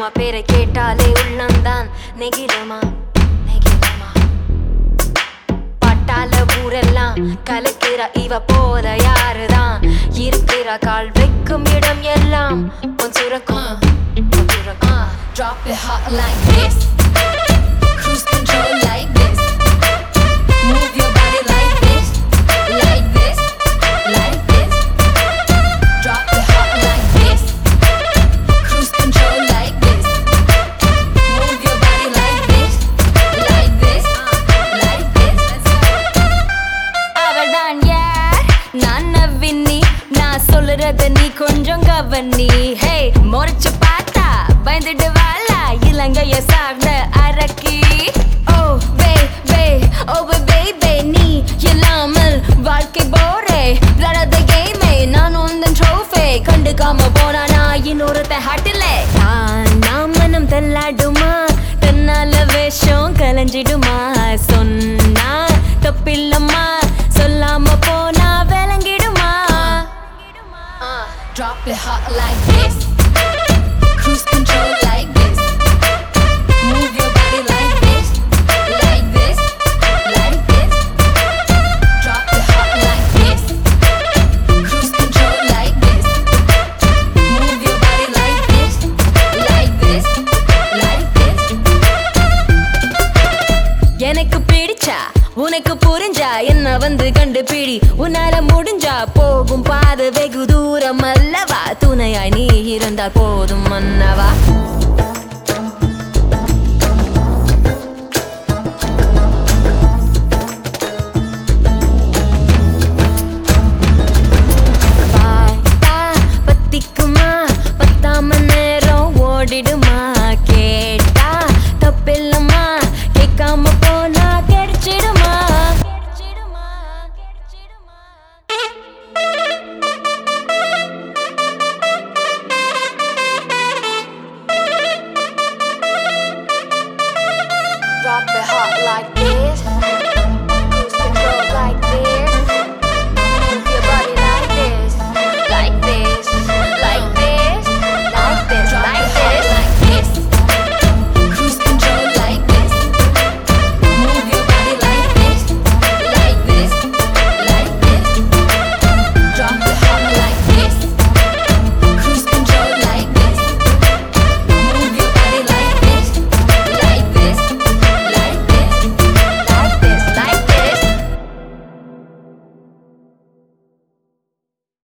அனுபமா பேரை கேட்டாலே உள்ளந்தான் நெகிழமா நெகிழமா பட்டால ஊரெல்லாம் கலக்கிற இவ போல யாருதான் இருக்கிற கால் வைக்கும் இடம் எல்லாம் உன் சுரக்கும் Drop it hot like this Cruise control like this Move your body like this Like this Like this Drop it hot like this Cruise control like this Move your body like this Like this Like this அவள்தான் யார் நான் நவ்வினி நான் சொல்லுறத நீ கொஞ்சம் கவனி ஹே முறைச்சு பார்த்தா பயந்துடுவாளா இலங்கைய சார்ந்த அரக்கி ஓ பேபே நீ இல்லாமல் வாழ்க்கை போரே விளையாட கேமே நான் உந்தன் ட்ரோஃபே கண்டுக்காம போனா நான் இன்னொருத்த ஹாட்டில நான் மனம் தள்ளாடுமா தன்னால வேஷம் கலைஞ்சிடுமா சொன்னா தப்பில்லம்மா சொல்லாம போனா விளங்கிடுமா Drop it hot like this Cruise control like this Move your body like this Like this Like this Drop it hot like this Cruise control like this Move your body like this Like this Like this எனக்கு பிடிச்சா உனக்கு புரிஞ்சா என்ன வந்து கண்டுபிடி உன்னால முடிஞ்சா போகும் பாத வெகு தூரம் அல்லவா துணையாய் நீ இருந்தால் போதும் மன்னவா